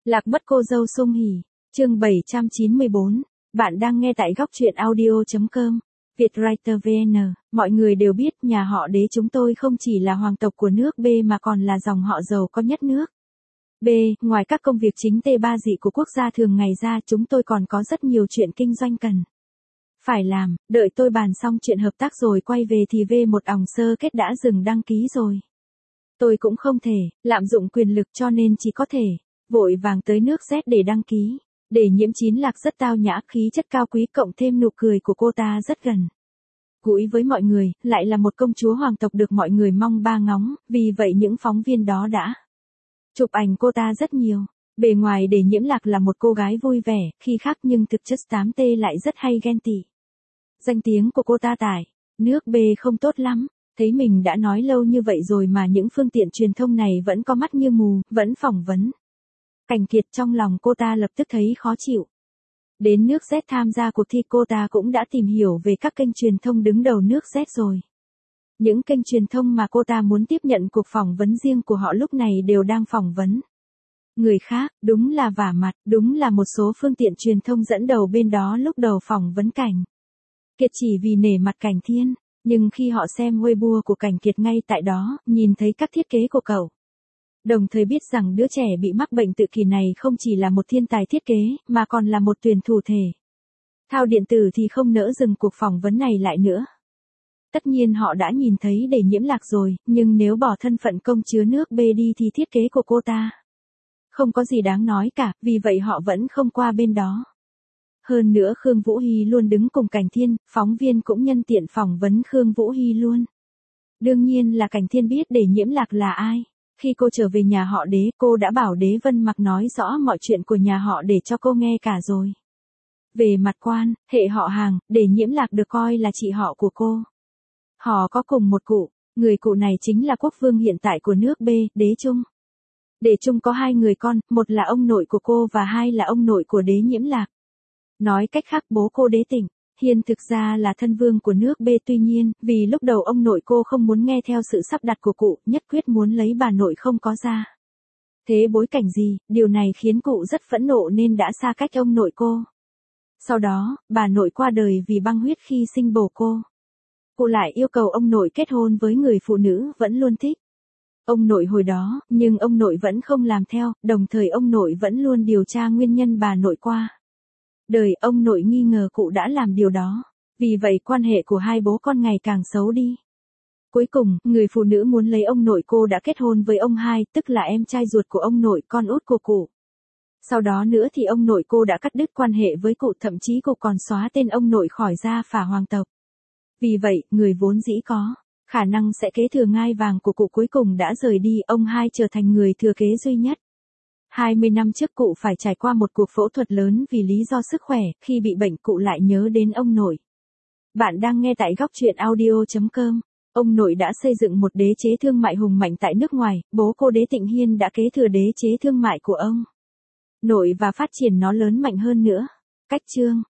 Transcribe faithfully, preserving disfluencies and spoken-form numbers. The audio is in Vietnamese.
Lạc mất cô dâu Sung Hỉ, chương bảy trăm chín mươi bốn. Bạn đang nghe tại góc truyện audio chấm com. Vietwriter vê en. Mọi người đều biết nhà họ Đế chúng tôi không chỉ là hoàng tộc của nước B mà còn là dòng họ giàu có nhất nước B. Ngoài các công việc chính tê ba dị của quốc gia thường ngày ra, chúng tôi còn có rất nhiều chuyện kinh doanh cần phải làm. Đợi tôi bàn xong chuyện hợp tác rồi quay về thì V một òng sơ kết đã dừng đăng ký rồi. Tôi cũng không thể lạm dụng quyền lực cho nên chỉ có thể vội vàng tới nước Z để đăng ký. Để Nhiễm Chín Lạc rất tao nhã, khí chất cao quý, cộng thêm nụ cười của cô ta rất gần gũi với mọi người, lại là một công chúa hoàng tộc được mọi người mong ba ngóng, vì vậy những phóng viên đó đã chụp ảnh cô ta rất nhiều. Bề ngoài Để Nhiễm Lạc là một cô gái vui vẻ, khi khác nhưng thực chất tám T lại rất hay ghen tị. Danh tiếng của cô ta tại nước B không tốt lắm. Thấy mình đã nói lâu như vậy rồi mà những phương tiện truyền thông này vẫn có mắt như mù, vẫn phỏng vấn Cảnh Kiệt, trong lòng cô ta lập tức thấy khó chịu. Đến nước Z tham gia cuộc thi, cô ta cũng đã tìm hiểu về các kênh truyền thông đứng đầu nước Z rồi. Những kênh truyền thông mà cô ta muốn tiếp nhận cuộc phỏng vấn riêng của họ lúc này đều đang phỏng vấn người khác, đúng là vả mặt, đúng là một số phương tiện truyền thông dẫn đầu bên đó lúc đầu phỏng vấn Cảnh Kiệt chỉ vì nể mặt Cảnh Thiên, nhưng khi họ xem Weibo của Cảnh Kiệt ngay tại đó, nhìn thấy các thiết kế của cậu, đồng thời biết rằng đứa trẻ bị mắc bệnh tự kỷ này không chỉ là một thiên tài thiết kế, mà còn là một tuyển thủ thể thao điện tử, thì không nỡ dừng cuộc phỏng vấn này lại nữa. Tất nhiên họ đã nhìn thấy Để Nhiễm Lạc rồi, nhưng nếu bỏ thân phận công chúa nước B đi thì thiết kế của cô ta không có gì đáng nói cả, vì vậy họ vẫn không qua bên đó. Hơn nữa Khương Vũ Hy luôn đứng cùng Cảnh Thiên, phóng viên cũng nhân tiện phỏng vấn Khương Vũ Hy luôn. Đương nhiên là Cảnh Thiên biết Để Nhiễm Lạc là ai. Khi cô trở về nhà họ Đế, cô đã bảo Đế Vân Mặc nói rõ mọi chuyện của nhà họ để cho cô nghe cả rồi. Về mặt quan hệ họ hàng, Để Nhiễm Lạc được coi là chị họ của cô. Họ có cùng một cụ, người cụ này chính là quốc vương hiện tại của nước B, Đế Trung. Đế Trung có hai người con, một là ông nội của cô và hai là ông nội của Đế Nhiễm Lạc. Nói cách khác, bố cô Đế Tịnh Hiên thực ra là thân vương của nước B, tuy nhiên, vì lúc đầu ông nội cô không muốn nghe theo sự sắp đặt của cụ, nhất quyết muốn lấy bà nội không có ra thế bối cảnh gì, điều này khiến cụ rất phẫn nộ nên đã xa cách ông nội cô. Sau đó, bà nội qua đời vì băng huyết khi sinh bồ cô. Cụ lại yêu cầu ông nội kết hôn với người phụ nữ vẫn luôn thích ông nội hồi đó, nhưng ông nội vẫn không làm theo, đồng thời ông nội vẫn luôn điều tra nguyên nhân bà nội qua đời. Ông nội nghi ngờ cụ đã làm điều đó, vì vậy quan hệ của hai bố con ngày càng xấu đi. Cuối cùng, người phụ nữ muốn lấy ông nội cô đã kết hôn với ông hai, tức là em trai ruột của ông nội, con út của cụ. Sau đó nữa thì ông nội cô đã cắt đứt quan hệ với cụ, thậm chí cụ còn xóa tên ông nội khỏi gia phả hoàng tộc. Vì vậy, người vốn dĩ có khả năng sẽ kế thừa ngai vàng của cụ cuối cùng đã rời đi, ông hai trở thành người thừa kế duy nhất. hai mươi năm trước cụ phải trải qua một cuộc phẫu thuật lớn vì lý do sức khỏe, khi bị bệnh cụ lại nhớ đến ông nội. Bạn đang nghe tại góc truyện audio chấm com. Ông nội đã xây dựng một đế chế thương mại hùng mạnh tại nước ngoài, bố cô Đế Tịnh Hiên đã kế thừa đế chế thương mại của ông nội và phát triển nó lớn mạnh hơn nữa. Cách chương